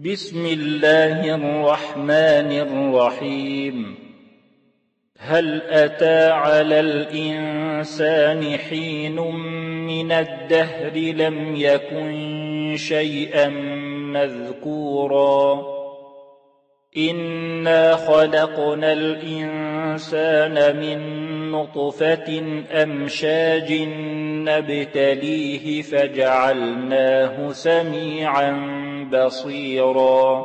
بسم الله الرحمن الرحيم. هل أتى على الإنسان حين من الدهر لم يكن شيئا مذكورا إنا خلقنا الإنسان من نطفة أمشاج نبتليه فجعلناه سميعا بصيرا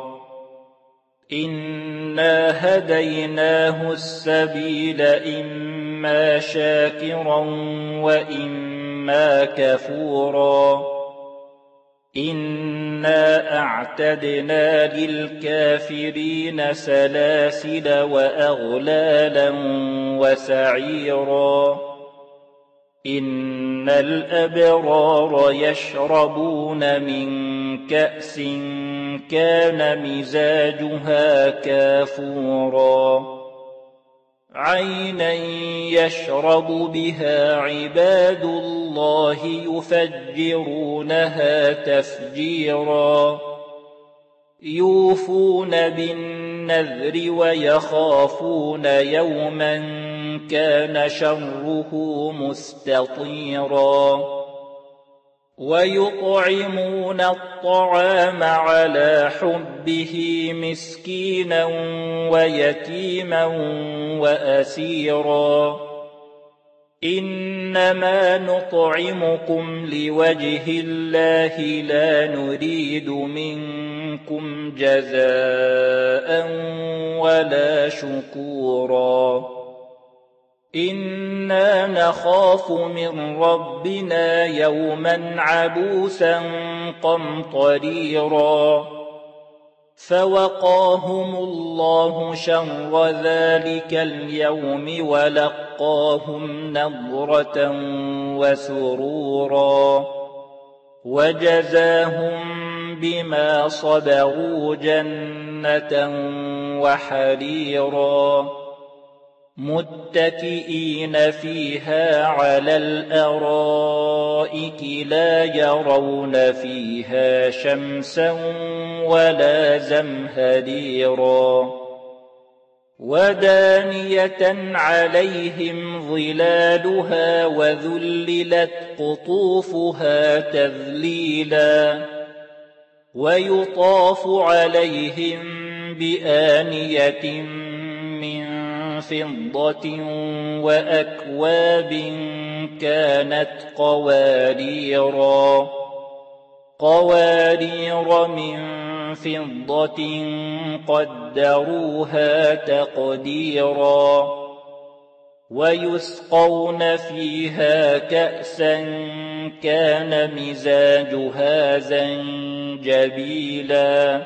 إنا هديناه السبيل إما شاكرا وإما كفورا إنا أعتدنا للكافرين سلاسل وأغلالا وسعيرا إن الأبرار يشربون من كأس كان مزاجها كافورا عينا يشرب بها عباد الله يفجرونها تفجيرا يوفون بالنذر ويخافون يوما كان شره مستطيرا ويطعمون الطعام على حبه مسكينا ويتيما وأسيرا إنما نطعمكم لوجه الله لا نريد منكم جزاء ولا شكورا إنا نخاف من ربنا يوما عبوسا قمطريرا فوقاهم الله شر ذلك اليوم ولقاهم نضرة وسرورا وجزاهم بما صبروا جنة وحريرا متكئين فيها على الأرائك لا يرون فيها شمسا ولا زمهريرا ودانية عليهم ظلالها وذللت قطوفها تذليلا ويطاف عليهم بآنية من فضة وأكواب كانت قوارير من فضة قدروها تقديرا ويسقون فيها كأسا كان مزاجها زنجبيلا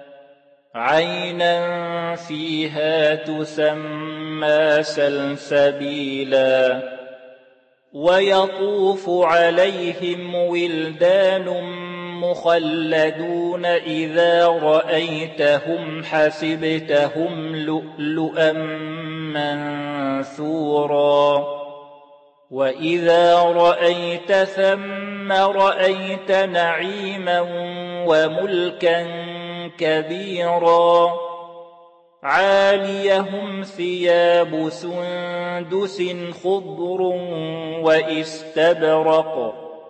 عينا فيها تسمى سلسبيلا ويطوف عليهم ولدان مخلدون إذا رأيتهم حسبتهم لؤلؤا منثورا وإذا رأيت ثم رأيت نعيما وملكا كبيرا عاليهم ثياب سندس خضر واستبرق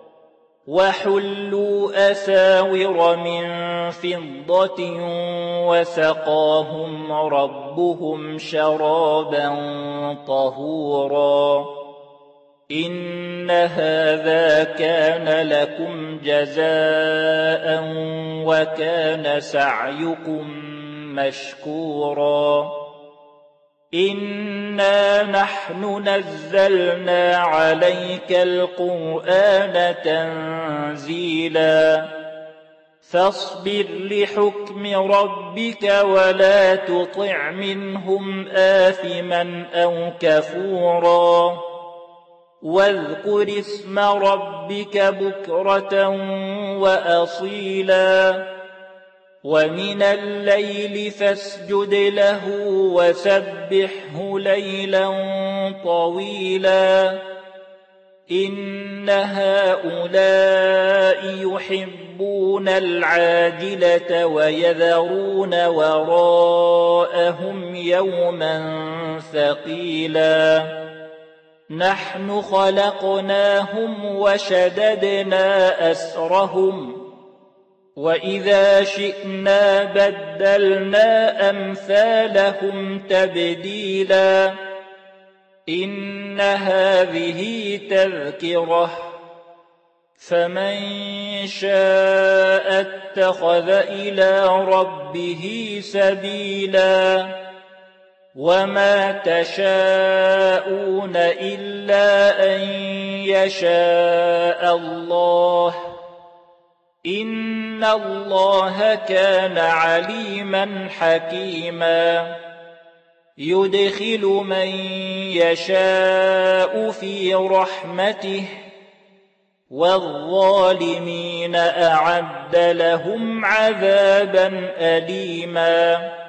وحلوا أساور من فضة وسقاهم ربهم شرابا طهورا إن هذا كان لكم جزاء وكان سعيكم مشكورا إنا نحن نزلنا عليك القرآن تنزيلا فاصبر لحكم ربك ولا تطع منهم آثما أو كفورا واذكر اسم ربك بكرة وأصيلا ومن الليل فاسجد له وسبحه ليلا طويلا إن هؤلاء يحبون يحبون العاجلة ويذرون وراءهم يوما ثقيلا نحن خلقناهم وشددنا أسرهم وإذا شئنا بدلنا أمثالهم تبديلا إن هذه تذكرة فمن شاء اتخذ إلى ربه سبيلا وما تشاءون إلا أن يشاء الله إن الله كان عليما حكيما يدخل من يشاء في رحمته والظالمين أعد لهم عذابا أليما